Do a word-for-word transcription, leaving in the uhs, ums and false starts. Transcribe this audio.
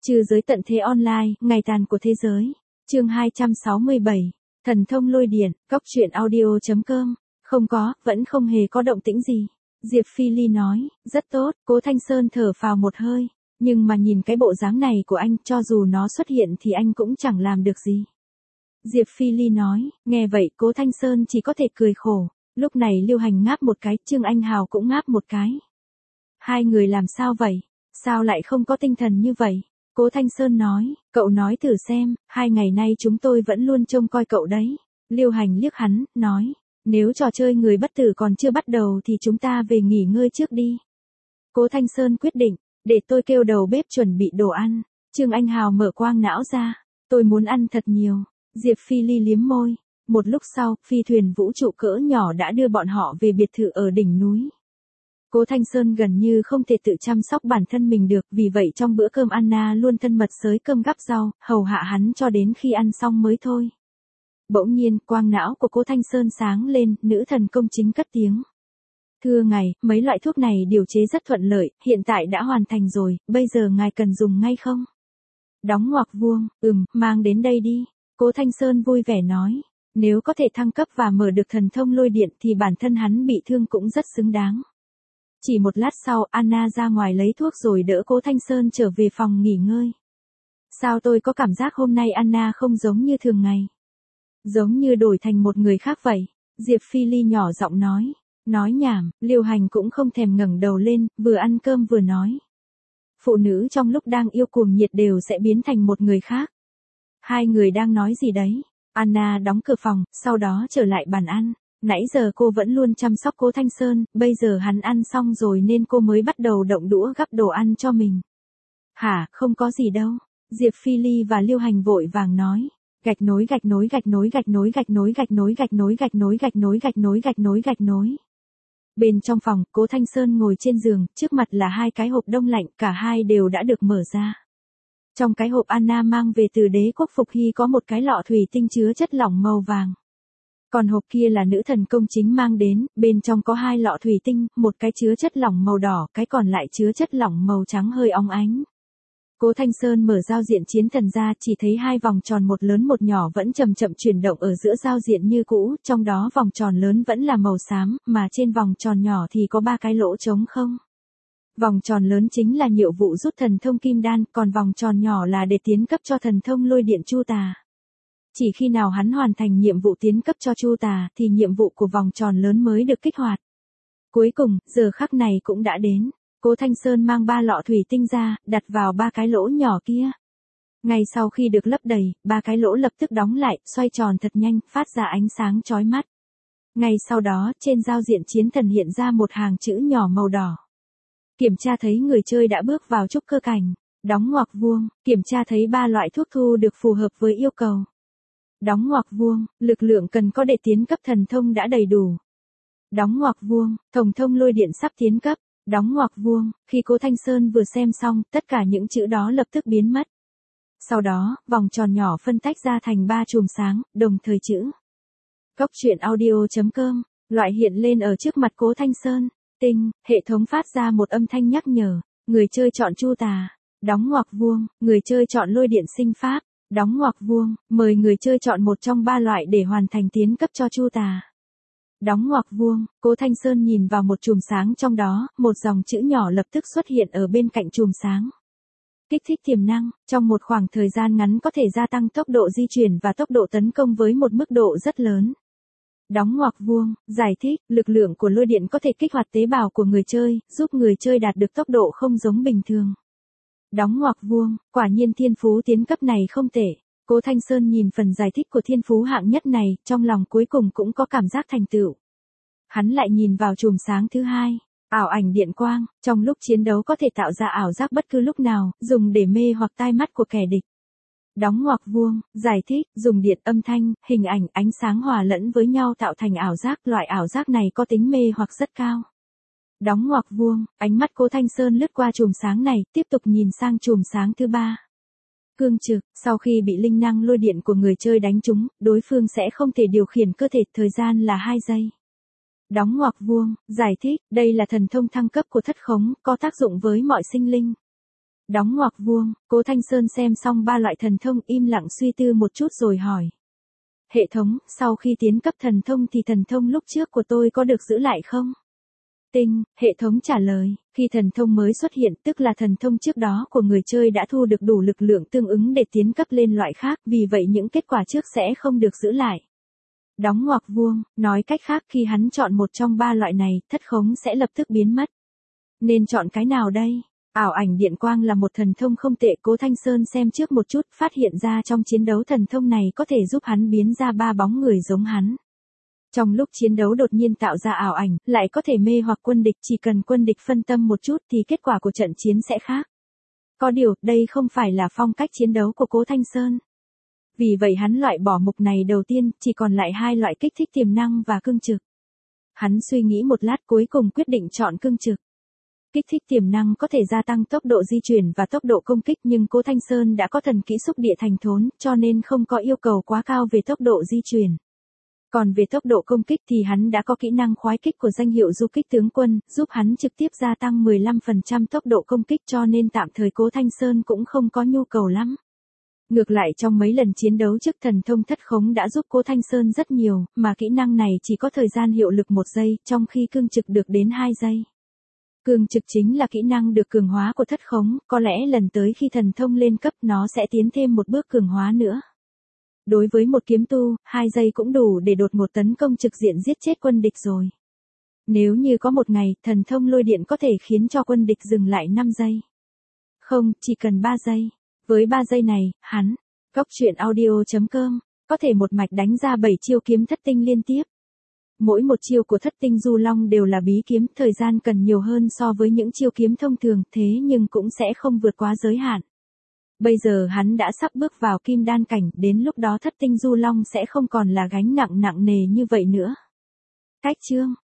Trừ giới tận thế online, ngày tàn của thế giới. Chương hai trăm sáu mươi bảy. Thần thông lôi điện, cóc truyện audio chấm com. Không có, vẫn không hề có động tĩnh gì. Diệp Phi Ly nói, rất tốt, Cố Thanh Sơn thở phào một hơi. Nhưng mà nhìn cái bộ dáng này của anh, cho dù nó xuất hiện thì anh cũng chẳng làm được gì. Diệp Phi Ly nói, nghe vậy Cố Thanh Sơn chỉ có thể cười khổ. Lúc này Lưu Hành ngáp một cái, Trương Anh Hào cũng ngáp một cái. Hai người làm sao vậy? Sao lại không có tinh thần như vậy? Cố Thanh Sơn nói, cậu nói thử xem, hai ngày nay chúng tôi vẫn luôn trông coi cậu đấy. Lưu Hành liếc hắn, nói, nếu trò chơi người bất tử còn chưa bắt đầu thì chúng ta về nghỉ ngơi trước đi. Cố Thanh Sơn quyết định, để tôi kêu đầu bếp chuẩn bị đồ ăn. Trương Anh Hào mở quang não ra, tôi muốn ăn thật nhiều. Diệp Phi Ly liếm môi. Một lúc sau, phi thuyền vũ trụ cỡ nhỏ đã đưa bọn họ về biệt thự ở đỉnh núi. Cố Thanh Sơn gần như không thể tự chăm sóc bản thân mình được, vì vậy trong bữa cơm Anna luôn thân mật xới cơm gắp rau, hầu hạ hắn cho đến khi ăn xong mới thôi. Bỗng nhiên, quang não của Cố Thanh Sơn sáng lên, nữ thần công chính cất tiếng. Thưa ngài, mấy loại thuốc này điều chế rất thuận lợi, hiện tại đã hoàn thành rồi, bây giờ ngài cần dùng ngay không? Đóng ngoặc vuông, ừm, mang đến đây đi. Cố Thanh Sơn vui vẻ nói. Nếu có thể thăng cấp và mở được thần thông lôi điện thì bản thân hắn bị thương cũng rất xứng đáng. Chỉ một lát sau, Anna ra ngoài lấy thuốc rồi đỡ Cố Thanh Sơn trở về phòng nghỉ ngơi. Sao tôi có cảm giác hôm nay Anna không giống như thường ngày? Giống như đổi thành một người khác vậy. Diệp Phi Ly nhỏ giọng nói. Nói nhảm, Lưu Hành cũng không thèm ngẩng đầu lên, vừa ăn cơm vừa nói. Phụ nữ trong lúc đang yêu cuồng nhiệt đều sẽ biến thành một người khác. Hai người đang nói gì đấy? Anna đóng cửa phòng, sau đó trở lại bàn ăn. Nãy giờ cô vẫn luôn chăm sóc Cố Thanh Sơn, bây giờ hắn ăn xong rồi nên cô mới bắt đầu động đũa gắp đồ ăn cho mình. Hả, không có gì đâu. Diệp Phi Ly và Lưu Hành vội vàng nói. Gạch nối gạch nối gạch nối gạch nối gạch nối gạch nối gạch nối gạch nối gạch nối gạch nối gạch nối gạch nối. Bên trong phòng, Cố Thanh Sơn ngồi trên giường, trước mặt là hai cái hộp đông lạnh, cả hai đều đã được mở ra. Trong cái hộp Anna mang về từ đế quốc Phục Hy có một cái lọ thủy tinh chứa chất lỏng màu vàng. Còn hộp kia là nữ thần công chính mang đến, bên trong có hai lọ thủy tinh, một cái chứa chất lỏng màu đỏ, cái còn lại chứa chất lỏng màu trắng hơi óng ánh. Cố Thanh Sơn mở giao diện chiến thần ra, chỉ thấy hai vòng tròn một lớn một nhỏ vẫn chậm chậm chuyển động ở giữa giao diện như cũ, trong đó vòng tròn lớn vẫn là màu xám, mà trên vòng tròn nhỏ thì có ba cái lỗ trống không. Vòng tròn lớn chính là nhiệm vụ rút thần thông kim đan, còn vòng tròn nhỏ là để tiến cấp cho thần thông lôi điện chu tà. Chỉ khi nào hắn hoàn thành nhiệm vụ tiến cấp cho chu tà thì nhiệm vụ của vòng tròn lớn mới được kích hoạt. Cuối cùng, giờ khắc này cũng đã đến. Cố Thanh Sơn mang ba lọ thủy tinh ra, đặt vào ba cái lỗ nhỏ kia. Ngay sau khi được lấp đầy, ba cái lỗ lập tức đóng lại, xoay tròn thật nhanh, phát ra ánh sáng chói mắt. Ngay sau đó, trên giao diện chiến thần hiện ra một hàng chữ nhỏ màu đỏ. Kiểm tra thấy người chơi đã bước vào trúc cơ cảnh. Đóng ngoặc vuông, kiểm tra thấy ba loại thuốc thu được phù hợp với yêu cầu. Đóng ngoặc vuông, lực lượng cần có để tiến cấp thần thông đã đầy đủ. Đóng ngoặc vuông, thần thông lôi điện sắp tiến cấp. Đóng ngoặc vuông, khi Cố Thanh Sơn vừa xem xong, tất cả những chữ đó lập tức biến mất. Sau đó, vòng tròn nhỏ phân tách ra thành ba chùm sáng, đồng thời chữ. Cóc truyện audio chấm com, loại hiện lên ở trước mặt Cố Thanh Sơn. Tinh, hệ thống phát ra một âm thanh nhắc nhở. Người chơi chọn chu tà. Đóng ngoặc vuông, người chơi chọn lôi điện sinh pháp. Đóng ngoặc vuông, mời người chơi chọn một trong ba loại để hoàn thành tiến cấp cho chu tà. Đóng ngoặc vuông, Cố Thanh Sơn nhìn vào một chùm sáng trong đó, một dòng chữ nhỏ lập tức xuất hiện ở bên cạnh chùm sáng. Kích thích tiềm năng, trong một khoảng thời gian ngắn có thể gia tăng tốc độ di chuyển và tốc độ tấn công với một mức độ rất lớn. Đóng ngoặc vuông, giải thích, lực lượng của lôi điện có thể kích hoạt tế bào của người chơi, giúp người chơi đạt được tốc độ không giống bình thường. Đóng ngoặc vuông, quả nhiên thiên phú tiến cấp này không tệ. Cố Thanh Sơn nhìn phần giải thích của thiên phú hạng nhất này, trong lòng cuối cùng cũng có cảm giác thành tựu. Hắn lại nhìn vào chùm sáng thứ hai, ảo ảnh điện quang, trong lúc chiến đấu có thể tạo ra ảo giác bất cứ lúc nào, dùng để mê hoặc tai mắt của kẻ địch. Đóng ngoặc vuông, giải thích, dùng điện âm thanh, hình ảnh, ánh sáng hòa lẫn với nhau tạo thành ảo giác, loại ảo giác này có tính mê hoặc rất cao. Đóng ngoặc vuông, ánh mắt Cố Thanh Sơn lướt qua chùm sáng này, tiếp tục nhìn sang chùm sáng thứ ba. Cương trực, sau khi bị linh năng lôi điện của người chơi đánh trúng, đối phương sẽ không thể điều khiển cơ thể, thời gian là hai giây. Đóng ngoặc vuông, giải thích, đây là thần thông thăng cấp của thất khống, có tác dụng với mọi sinh linh. Đóng ngoặc vuông, Cố Thanh Sơn xem xong ba loại thần thông im lặng suy tư một chút rồi hỏi. Hệ thống, sau khi tiến cấp thần thông thì thần thông lúc trước của tôi có được giữ lại không? Tinh, hệ thống trả lời, khi thần thông mới xuất hiện tức là thần thông trước đó của người chơi đã thu được đủ lực lượng tương ứng để tiến cấp lên loại khác, vì vậy những kết quả trước sẽ không được giữ lại. Đóng ngoặc vuông, nói cách khác khi hắn chọn một trong ba loại này, thất khống sẽ lập tức biến mất. Nên chọn cái nào đây? Ảo ảnh điện quang là một thần thông không tệ, Cố Thanh Sơn xem trước một chút, phát hiện ra trong chiến đấu thần thông này có thể giúp hắn biến ra ba bóng người giống hắn. Trong lúc chiến đấu đột nhiên tạo ra ảo ảnh, lại có thể mê hoặc quân địch, chỉ cần quân địch phân tâm một chút thì kết quả của trận chiến sẽ khác. Có điều, đây không phải là phong cách chiến đấu của Cố Thanh Sơn. Vì vậy hắn loại bỏ mục này đầu tiên, chỉ còn lại hai loại kích thích tiềm năng và cương trực. Hắn suy nghĩ một lát cuối cùng quyết định chọn cương trực. Kích thích tiềm năng có thể gia tăng tốc độ di chuyển và tốc độ công kích, nhưng Cố Thanh Sơn đã có thần kỹ xúc địa thành thốn, cho nên không có yêu cầu quá cao về tốc độ di chuyển. Còn về tốc độ công kích thì hắn đã có kỹ năng khoái kích của danh hiệu du kích tướng quân, giúp hắn trực tiếp gia tăng mười lăm phần trăm tốc độ công kích, cho nên tạm thời Cố Thanh Sơn cũng không có nhu cầu lắm. Ngược lại trong mấy lần chiến đấu trước, thần thông thất khống đã giúp Cố Thanh Sơn rất nhiều, mà kỹ năng này chỉ có thời gian hiệu lực một giây, trong khi cương trực được đến hai giây. Cương trực chính là kỹ năng được cường hóa của thất khống, có lẽ lần tới khi thần thông lên cấp nó sẽ tiến thêm một bước cường hóa nữa. Đối với một kiếm tu, hai giây cũng đủ để đột ngột tấn công trực diện giết chết quân địch rồi. Nếu như có một ngày, thần thông lôi điện có thể khiến cho quân địch dừng lại năm giây. Không, chỉ cần ba giây. Với ba giây này, hắn, Cốc Truyện Audio chấm com, có thể một mạch đánh ra bảy chiêu kiếm thất tinh liên tiếp. Mỗi một chiêu của thất tinh du long đều là bí kiếm, thời gian cần nhiều hơn so với những chiêu kiếm thông thường, thế nhưng cũng sẽ không vượt quá giới hạn. Bây giờ hắn đã sắp bước vào kim đan cảnh, đến lúc đó thất tinh du long sẽ không còn là gánh nặng nặng nề như vậy nữa. Cách chương